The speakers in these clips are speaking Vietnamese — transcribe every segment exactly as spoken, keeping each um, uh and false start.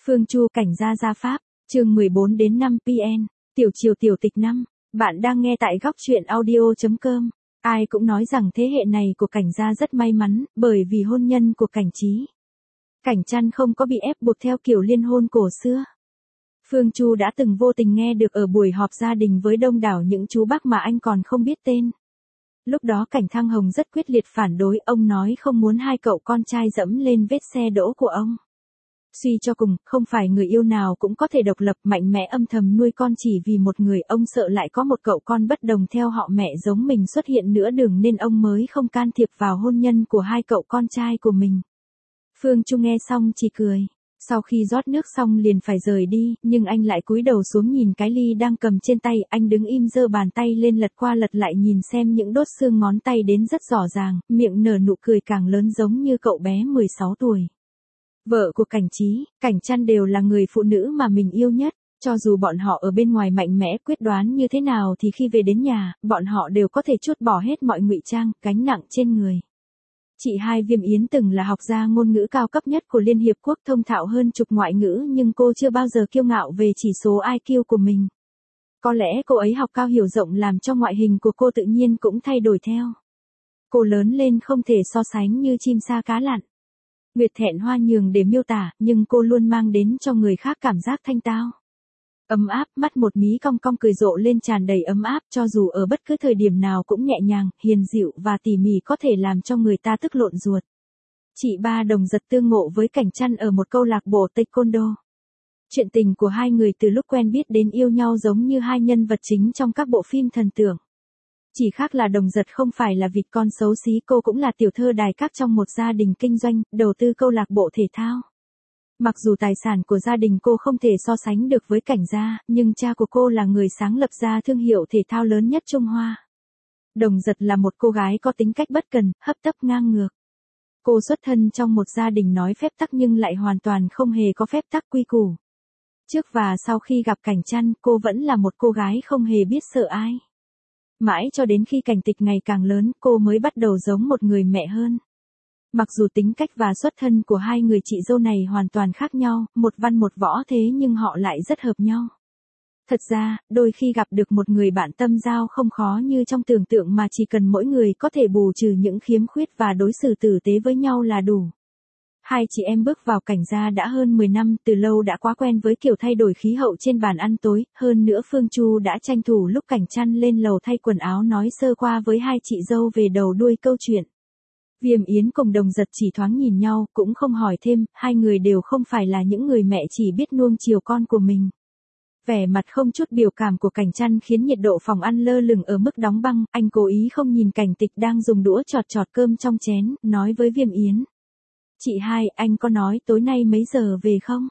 Phương Chu cảnh gia gia pháp, chương mười bốn đến năm pê en, tiểu triều tiểu tịch năm, bạn đang nghe tại góc truyện audio.com. Ai cũng nói rằng thế hệ này của cảnh gia rất may mắn, bởi vì hôn nhân của cảnh trí. Cảnh Trăn không có bị ép buộc theo kiểu liên hôn cổ xưa. Phương Chu đã từng vô tình nghe được ở buổi họp gia đình với đông đảo những chú bác mà anh còn không biết tên. Lúc đó Cảnh Thăng Hồng rất quyết liệt phản đối, ông nói không muốn hai cậu con trai dẫm lên vết xe đỗ của ông. Suy cho cùng, không phải người yêu nào cũng có thể độc lập mạnh mẽ âm thầm nuôi con chỉ vì một người, ông sợ lại có một cậu con bất đồng theo họ mẹ giống mình xuất hiện nữa đường nên ông mới không can thiệp vào hôn nhân của hai cậu con trai của mình. Phương Chu nghe xong chỉ cười. Sau khi rót nước xong liền phải rời đi, nhưng anh lại cúi đầu xuống nhìn cái ly đang cầm trên tay, anh đứng im giơ bàn tay lên lật qua lật lại nhìn xem những đốt xương ngón tay đến rất rõ ràng, miệng nở nụ cười càng lớn giống như cậu bé mười sáu tuổi. Vợ của Cảnh Trí, Cảnh Trăn đều là người phụ nữ mà mình yêu nhất, cho dù bọn họ ở bên ngoài mạnh mẽ quyết đoán như thế nào thì khi về đến nhà, bọn họ đều có thể trút bỏ hết mọi ngụy trang, gánh nặng trên người. Chị hai Viêm Yến từng là học gia ngôn ngữ cao cấp nhất của Liên Hiệp Quốc, thông thạo hơn chục ngoại ngữ, nhưng cô chưa bao giờ kiêu ngạo về chỉ số i kiu của mình. Có lẽ cô ấy học cao hiểu rộng làm cho ngoại hình của cô tự nhiên cũng thay đổi theo. Cô lớn lên không thể so sánh như chim sa cá lặn. Nguyệt thẹn hoa nhường để miêu tả, nhưng cô luôn mang đến cho người khác cảm giác thanh tao. Ấm áp, mắt một mí cong cong cười rộ lên tràn đầy ấm áp, cho dù ở bất cứ thời điểm nào cũng nhẹ nhàng, hiền dịu và tỉ mỉ có thể làm cho người ta tức lộn ruột. Chị ba Đồng Giật tương ngộ với Cảnh Trăn ở một câu lạc bộ taekwondo. Chuyện tình của hai người từ lúc quen biết đến yêu nhau giống như hai nhân vật chính trong các bộ phim thần tượng. Chỉ khác là Đồng Giật không phải là vịt con xấu xí, cô cũng là tiểu thơ đài các trong một gia đình kinh doanh, đầu tư câu lạc bộ thể thao. Mặc dù tài sản của gia đình cô không thể so sánh được với Cảnh gia, nhưng cha của cô là người sáng lập ra thương hiệu thể thao lớn nhất Trung Hoa. Đồng Giật là một cô gái có tính cách bất cần, hấp tấp ngang ngược. Cô xuất thân trong một gia đình nói phép tắc nhưng lại hoàn toàn không hề có phép tắc quy củ. Trước và sau khi gặp Cảnh Trăn, cô vẫn là một cô gái không hề biết sợ ai. Mãi cho đến khi Cảnh Tịch ngày càng lớn, cô mới bắt đầu giống một người mẹ hơn. Mặc dù tính cách và xuất thân của hai người chị dâu này hoàn toàn khác nhau, một văn một võ thế nhưng họ lại rất hợp nhau. Thật ra, đôi khi gặp được một người bạn tâm giao không khó như trong tưởng tượng mà chỉ cần mỗi người có thể bù trừ những khiếm khuyết và đối xử tử tế với nhau là đủ. Hai chị em bước vào Cảnh gia đã hơn mười năm, từ lâu đã quá quen với kiểu thay đổi khí hậu trên bàn ăn tối, hơn nữa Phương Chu đã tranh thủ lúc Cảnh Trăn lên lầu thay quần áo nói sơ qua với hai chị dâu về đầu đuôi câu chuyện. Viêm Yến cùng Đồng Giật chỉ thoáng nhìn nhau, cũng không hỏi thêm, hai người đều không phải là những người mẹ chỉ biết nuông chiều con của mình. Vẻ mặt không chút biểu cảm của Cảnh Trăn khiến nhiệt độ phòng ăn lơ lửng ở mức đóng băng, anh cố ý không nhìn Cảnh Tịch đang dùng đũa chọt chọt cơm trong chén, nói với Viêm Yến. Chị hai, anh có nói tối nay mấy giờ về không?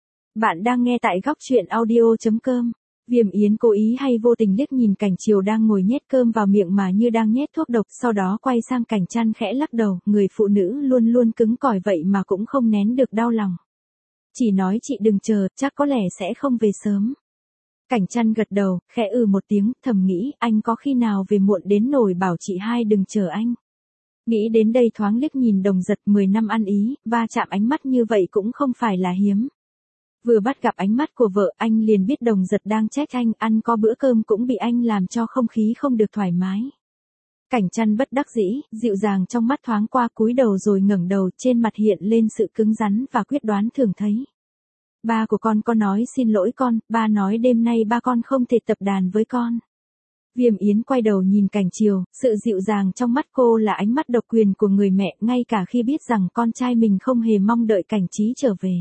Bạn đang nghe tại góc truyện audio.com. Viêm Yến cố ý hay vô tình liếc nhìn Cảnh Triều đang ngồi nhét cơm vào miệng mà như đang nhét thuốc độc, sau đó quay sang Cảnh Trăn khẽ lắc đầu, người phụ nữ luôn luôn cứng cỏi vậy mà cũng không nén được đau lòng. Chỉ nói chị đừng chờ, chắc có lẽ sẽ không về sớm. Cảnh Trăn gật đầu, khẽ ừ một tiếng, thầm nghĩ, anh có khi nào về muộn đến nổi bảo chị hai đừng chờ anh. Nghĩ đến đây thoáng liếc nhìn Đồng Giật, mười năm ăn ý, va chạm ánh mắt như vậy cũng không phải là hiếm. Vừa bắt gặp ánh mắt của vợ, anh liền biết Đồng Giật đang trách anh, ăn có bữa cơm cũng bị anh làm cho không khí không được thoải mái. Cảnh Trăn bất đắc dĩ, dịu dàng trong mắt thoáng qua cúi đầu rồi ngẩng đầu, trên mặt hiện lên sự cứng rắn và quyết đoán thường thấy. Ba của con có nói xin lỗi con, ba nói đêm nay ba con không thể tập đàn với con. Viêm Yến quay đầu nhìn Cảnh Triều, sự dịu dàng trong mắt cô là ánh mắt độc quyền của người mẹ, ngay cả khi biết rằng con trai mình không hề mong đợi Cảnh Trí trở về.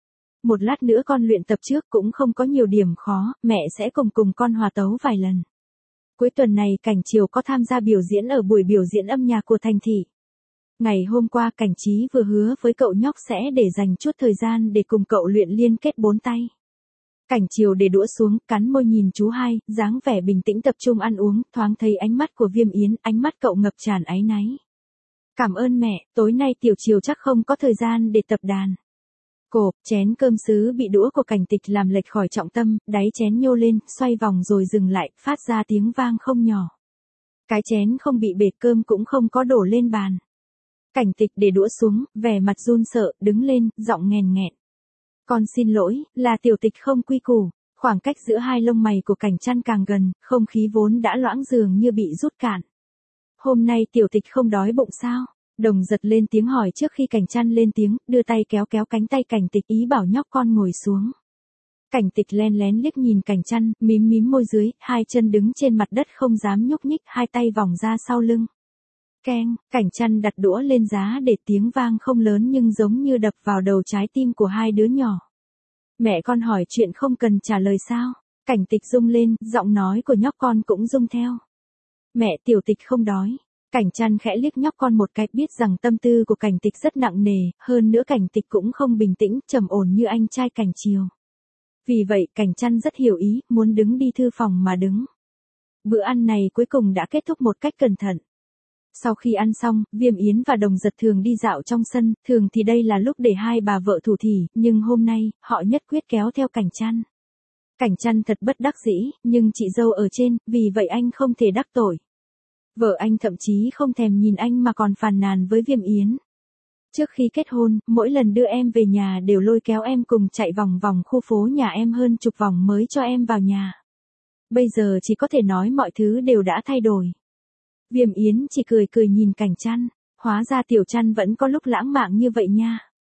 Một lát nữa con luyện tập trước cũng không có nhiều điểm khó, mẹ sẽ cùng cùng con hòa tấu vài lần. Cuối tuần này Cảnh Triều có tham gia biểu diễn ở buổi biểu diễn âm nhạc của thành thị. Ngày hôm qua Cảnh Trí vừa hứa với cậu nhóc sẽ để dành chút thời gian để cùng cậu luyện liên kết bốn tay. Cảnh Triều để đũa xuống, cắn môi nhìn chú hai, dáng vẻ bình tĩnh tập trung ăn uống, thoáng thấy ánh mắt của Viêm Yến, ánh mắt cậu ngập tràn áy náy. Cảm ơn mẹ, tối nay Tiểu Triều chắc không có thời gian để tập đàn. Cộp, chén cơm sứ bị đũa của Cảnh Tịch làm lệch khỏi trọng tâm, đáy chén nhô lên, xoay vòng rồi dừng lại, phát ra tiếng vang không nhỏ. Cái chén không bị bệt, cơm cũng không có đổ lên bàn. Cảnh Tịch để đũa xuống, vẻ mặt run sợ, đứng lên, giọng nghèn nghẹn. Con xin lỗi, là tiểu tịch không quy củ. Khoảng cách giữa hai lông mày của Cảnh Trăn càng gần, không khí vốn đã loãng dường như bị rút cạn. Hôm nay tiểu tịch không đói bụng sao? Đồng Giật lên tiếng hỏi trước khi Cảnh Trăn lên tiếng, đưa tay kéo kéo cánh tay Cảnh Tịch ý bảo nhóc con ngồi xuống. Cảnh Tịch len lén liếc nhìn Cảnh Trăn, mím mím môi dưới, hai chân đứng trên mặt đất không dám nhúc nhích, hai tay vòng ra sau lưng. Keng, Cảnh Trăn đặt đũa lên giá để tiếng vang không lớn nhưng giống như đập vào đầu trái tim của hai đứa nhỏ. Mẹ con hỏi chuyện không cần trả lời sao? Cảnh Tịch rung lên, giọng nói của nhóc con cũng rung theo. Mẹ, tiểu tịch không đói. Cảnh Trăn khẽ liếc nhóc con một cái, biết rằng tâm tư của Cảnh Tịch rất nặng nề, hơn nữa Cảnh Tịch cũng không bình tĩnh, trầm ổn như anh trai Cảnh Triều. Vì vậy, Cảnh Trăn rất hiểu ý, muốn đứng đi thư phòng mà đứng. Bữa ăn này cuối cùng đã kết thúc một cách cẩn thận. Sau khi ăn xong, Viêm Yến và Đồng Giật thường đi dạo trong sân, thường thì đây là lúc để hai bà vợ thủ thỉ, nhưng hôm nay, họ nhất quyết kéo theo Cảnh Trăn. Cảnh Trăn thật bất đắc dĩ, nhưng chị dâu ở trên, vì vậy anh không thể đắc tội. Vợ anh thậm chí không thèm nhìn anh mà còn phàn nàn với Viêm Yến. Trước khi kết hôn, mỗi lần đưa em về nhà đều lôi kéo em cùng chạy vòng vòng khu phố nhà em hơn chục vòng mới cho em vào nhà. Bây giờ chỉ có thể nói mọi thứ đều đã thay đổi. Viêm Yến chỉ cười cười nhìn Cảnh Trăn, hóa ra tiểu Trăn vẫn có lúc lãng mạn như vậy nha.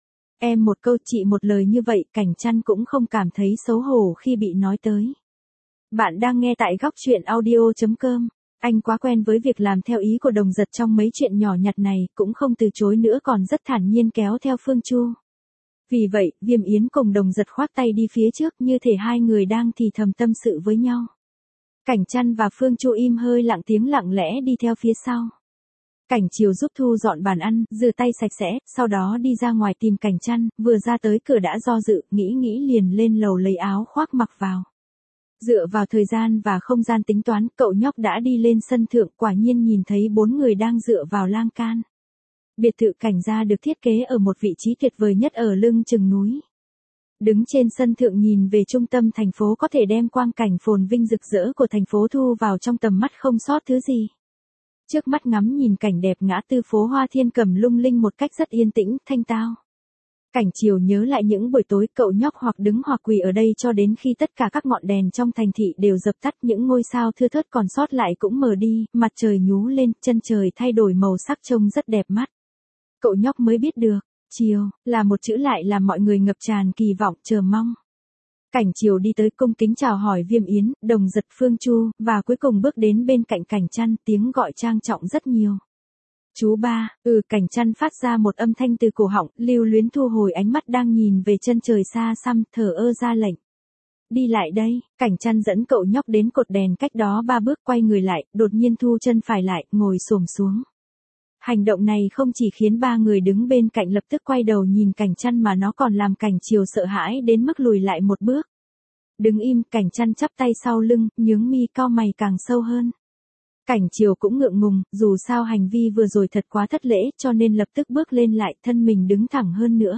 Em một câu chị một lời như vậy, Cảnh Trăn cũng không cảm thấy xấu hổ khi bị nói tới. Bạn đang nghe tại góc truyện audio chấm com. Anh quá quen với việc làm theo ý của Đồng Giật trong mấy chuyện nhỏ nhặt này, cũng không từ chối nữa còn rất thản nhiên kéo theo Phương Chu. Vì vậy, Viêm Yến cùng Đồng Giật khoác tay đi phía trước như thể hai người đang thì thầm tâm sự với nhau. Cảnh Trăn và Phương Chu im hơi lặng tiếng lặng lẽ đi theo phía sau. Cảnh Triều giúp Thu dọn bàn ăn, rửa tay sạch sẽ, sau đó đi ra ngoài tìm Cảnh Trăn, vừa ra tới cửa đã do dự, nghĩ nghĩ liền lên lầu lấy áo khoác mặc vào. Dựa vào thời gian và không gian tính toán, cậu nhóc đã đi lên sân thượng, quả nhiên nhìn thấy bốn người đang dựa vào lan can. Biệt thự Cảnh gia được thiết kế ở một vị trí tuyệt vời nhất ở lưng chừng núi. Đứng trên sân thượng nhìn về trung tâm thành phố có thể đem quang cảnh phồn vinh rực rỡ của thành phố Thu vào trong tầm mắt không sót thứ gì. Trước mắt ngắm nhìn cảnh đẹp ngã tư phố Hoa Thiên Cầm lung linh một cách rất yên tĩnh, thanh tao. Cảnh Triều nhớ lại những buổi tối cậu nhóc hoặc đứng hoặc quỳ ở đây cho đến khi tất cả các ngọn đèn trong thành thị đều dập tắt, những ngôi sao thưa thớt còn sót lại cũng mờ đi, mặt trời nhú lên, chân trời thay đổi màu sắc trông rất đẹp mắt. Cậu nhóc mới biết được, Triều, là một chữ lại làm mọi người ngập tràn kỳ vọng, chờ mong. Cảnh Triều đi tới cung kính chào hỏi Viêm Yến, Đồng Giật, Phương Chu, và cuối cùng bước đến bên cạnh Cảnh Trăn, tiếng gọi trang trọng rất nhiều. Chú ba, ừ Cảnh Trăn phát ra một âm thanh từ cổ họng, lưu luyến thu hồi ánh mắt đang nhìn về chân trời xa xăm, thở ơ ra lệnh. Đi lại đây, Cảnh Trăn dẫn cậu nhóc đến cột đèn cách đó ba bước, quay người lại, đột nhiên thu chân phải lại, ngồi xổm xuống. Hành động này không chỉ khiến ba người đứng bên cạnh lập tức quay đầu nhìn Cảnh Trăn mà nó còn làm Cảnh Triều sợ hãi đến mức lùi lại một bước. Đứng im, Cảnh Trăn chắp tay sau lưng, nhướng mi cau mày càng sâu hơn. Cảnh Triều cũng ngượng ngùng, dù sao hành vi vừa rồi thật quá thất lễ cho nên lập tức bước lên lại, thân mình đứng thẳng hơn nữa.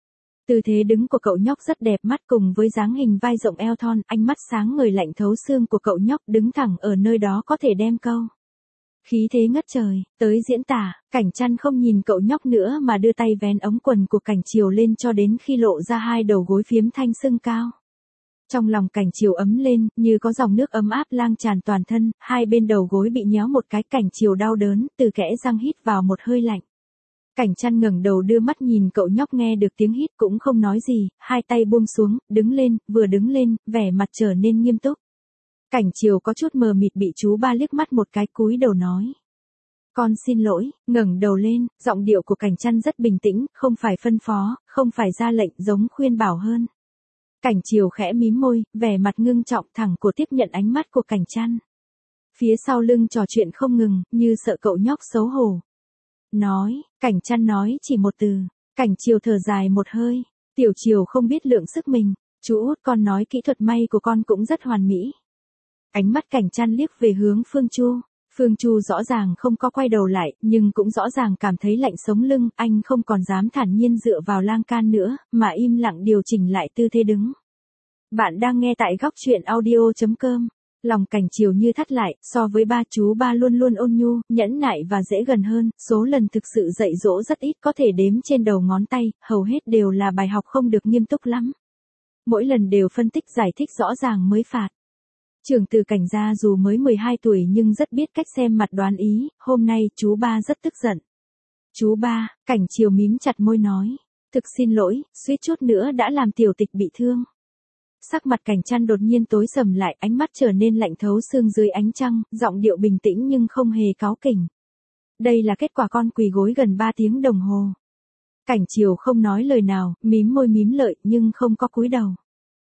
Tư thế đứng của cậu nhóc rất đẹp mắt cùng với dáng hình vai rộng eo thon, ánh mắt sáng ngời lạnh thấu xương của cậu nhóc đứng thẳng ở nơi đó có thể đem câu. Khí thế ngất trời, tới diễn tả, Cảnh Trăn không nhìn cậu nhóc nữa mà đưa tay vén ống quần của Cảnh Triều lên cho đến khi lộ ra hai đầu gối phiếm thanh sưng cao. Trong lòng Cảnh Triều ấm lên, như có dòng nước ấm áp lang tràn toàn thân, hai bên đầu gối bị nhéo một cái, Cảnh Triều đau đớn, từ kẽ răng hít vào một hơi lạnh. Cảnh Trăn ngẩng đầu đưa mắt nhìn cậu nhóc, nghe được tiếng hít cũng không nói gì, hai tay buông xuống, đứng lên, vừa đứng lên, vẻ mặt trở nên nghiêm túc. Cảnh Triều có chút mờ mịt bị chú ba liếc mắt một cái, cúi đầu nói. Con xin lỗi, ngẩng đầu lên, giọng điệu của Cảnh Trăn rất bình tĩnh, không phải phân phó, không phải ra lệnh, giống khuyên bảo hơn. Cảnh Triều khẽ mím môi, vẻ mặt ngưng trọng, thẳng cổ tiếp nhận ánh mắt của Cảnh Trăn. Phía sau lưng trò chuyện không ngừng, như sợ cậu nhóc xấu hổ. Nói, Cảnh Trăn nói chỉ một từ. Cảnh Triều thở dài một hơi. Tiểu Triều không biết lượng sức mình. Chú út, con nói kỹ thuật may của con cũng rất hoàn mỹ. Ánh mắt Cảnh Trăn liếc về hướng Phương Chu. Phương Chu rõ ràng không có quay đầu lại, nhưng cũng rõ ràng cảm thấy lạnh sống lưng, anh không còn dám thản nhiên dựa vào lan can nữa, mà im lặng điều chỉnh lại tư thế đứng. Bạn đang nghe tại góc truyện audio chấm com. Lòng Cảnh Triều như thắt lại, so với ba chú ba luôn luôn ôn nhu, nhẫn nại và dễ gần hơn, số lần thực sự dạy dỗ rất ít, có thể đếm trên đầu ngón tay, hầu hết đều là bài học không được nghiêm túc lắm. Mỗi lần đều phân tích giải thích rõ ràng mới phạt. Trưởng từ Cảnh gia dù mới mười hai tuổi nhưng rất biết cách xem mặt đoán ý, hôm nay chú ba rất tức giận. Chú ba, Cảnh Triều mím chặt môi nói. Thực xin lỗi, suýt chút nữa đã làm tiểu tịch bị thương. Sắc mặt Cảnh Trăn đột nhiên tối sầm lại, ánh mắt trở nên lạnh thấu xương dưới ánh trăng, giọng điệu bình tĩnh nhưng không hề cáu kỉnh. Đây là kết quả con quỳ gối gần ba tiếng đồng hồ. Cảnh Triều không nói lời nào, mím môi mím lợi nhưng không có cúi đầu.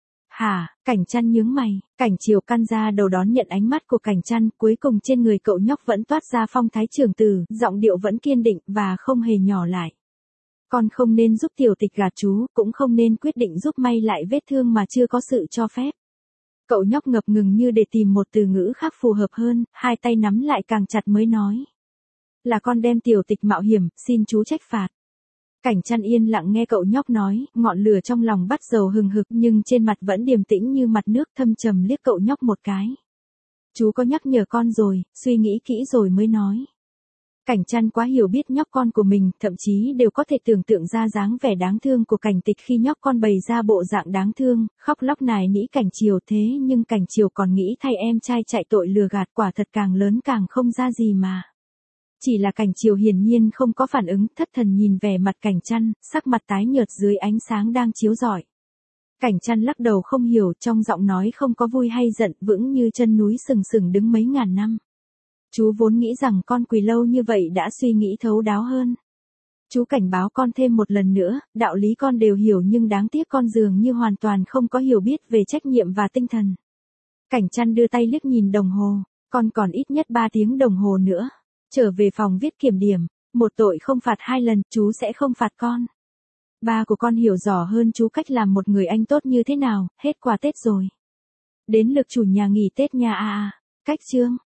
Hả, Cảnh Trăn nhướng mày, Cảnh Triều căn ra đầu đón nhận ánh mắt của Cảnh Trăn, cuối cùng trên người cậu nhóc vẫn toát ra phong thái trưởng tử, giọng điệu vẫn kiên định và không hề nhỏ lại. Con không nên giúp tiểu tịch gạt chú, cũng không nên quyết định giúp may lại vết thương mà chưa có sự cho phép. Cậu nhóc ngập ngừng như để tìm một từ ngữ khác phù hợp hơn, hai tay nắm lại càng chặt mới nói. Là con đem tiểu tịch mạo hiểm, xin chú trách phạt. Cảnh Trăn yên lặng nghe cậu nhóc nói, ngọn lửa trong lòng bắt dầu hừng hực nhưng trên mặt vẫn điềm tĩnh như mặt nước, thâm trầm liếc cậu nhóc một cái. Chú có nhắc nhở con rồi, suy nghĩ kỹ rồi mới nói. Cảnh Trăn quá hiểu biết nhóc con của mình, thậm chí đều có thể tưởng tượng ra dáng vẻ đáng thương của Cảnh Tịch khi nhóc con bày ra bộ dạng đáng thương, khóc lóc nài nỉ Cảnh Triều thế nhưng Cảnh Triều còn nghĩ thay em trai chạy tội lừa gạt, quả thật càng lớn càng không ra gì mà. Chỉ là Cảnh Triều hiển nhiên không có phản ứng, thất thần nhìn về mặt Cảnh Trăn, sắc mặt tái nhợt dưới ánh sáng đang chiếu rọi. Cảnh Trăn lắc đầu không hiểu, trong giọng nói không có vui hay giận, vững như chân núi sừng sừng đứng mấy ngàn năm. Chú vốn nghĩ rằng con quỳ lâu như vậy đã suy nghĩ thấu đáo hơn. Chú cảnh báo con thêm một lần nữa, đạo lý con đều hiểu nhưng đáng tiếc con dường như hoàn toàn không có hiểu biết về trách nhiệm và tinh thần. Cảnh Trăn đưa tay liếc nhìn đồng hồ, con còn ít nhất ba tiếng đồng hồ nữa. Trở về phòng viết kiểm điểm, một tội không phạt hai lần, chú sẽ không phạt con. Ba của con hiểu rõ hơn chú cách làm một người anh tốt như thế nào, hết quà Tết rồi. Đến lượt chủ nhà nghỉ Tết nha a à, cách chương.